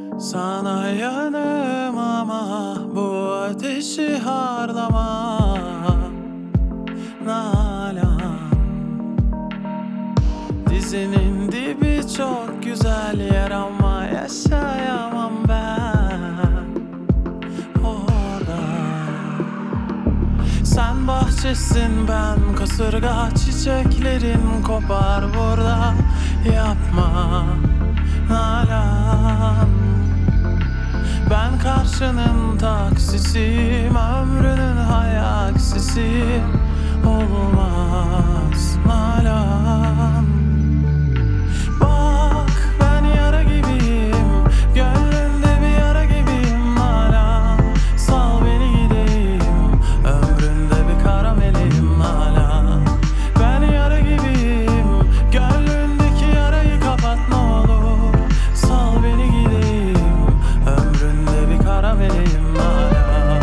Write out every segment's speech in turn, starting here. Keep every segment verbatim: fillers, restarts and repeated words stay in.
Sana yanım ama bu ateşi harlama Nalan. Dizinin dibi çok güzel yer ama yaşayamam ben orada. Sen bahçesin, ben kasırga, çiçeklerin kopar burada. Yapma Nalan. Ben karşının taksisiyim, ömrünün hayaksisiyim. Olmaz Nalan. Bak ben yara gibiyim, gönlünde bir yara gibiyim Nalan. Sal beni gideyim, ömründe bir karamelim Nalan. Ben yara gibiyim, gönlündeki yarayı kapat ne olur. Sal beni gideyim, ömründe bir karamelim Nalan.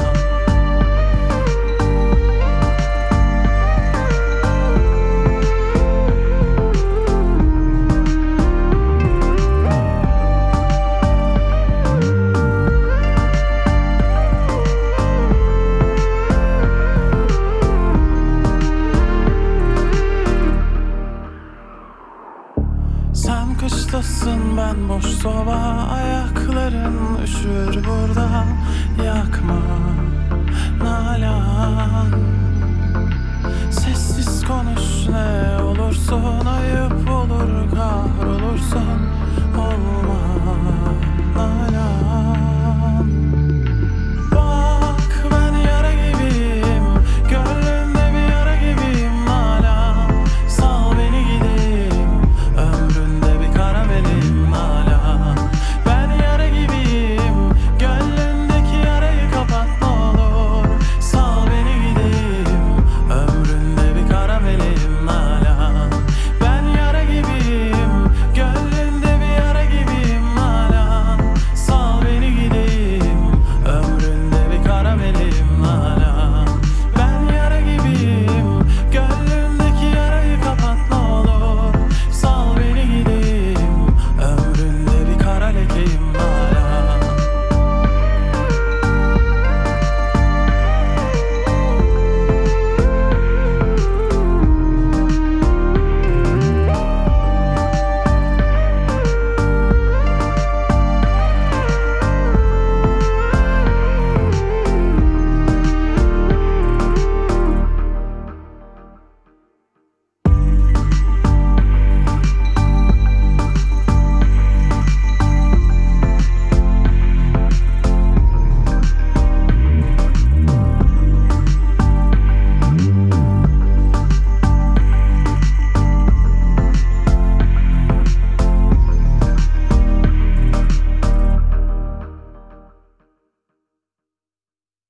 Sen kıştasın, ben boş soba, ayakların üşür burada. Yakma Nalan. Sessiz konuş ne olursun, ayıp olur kahrolursun.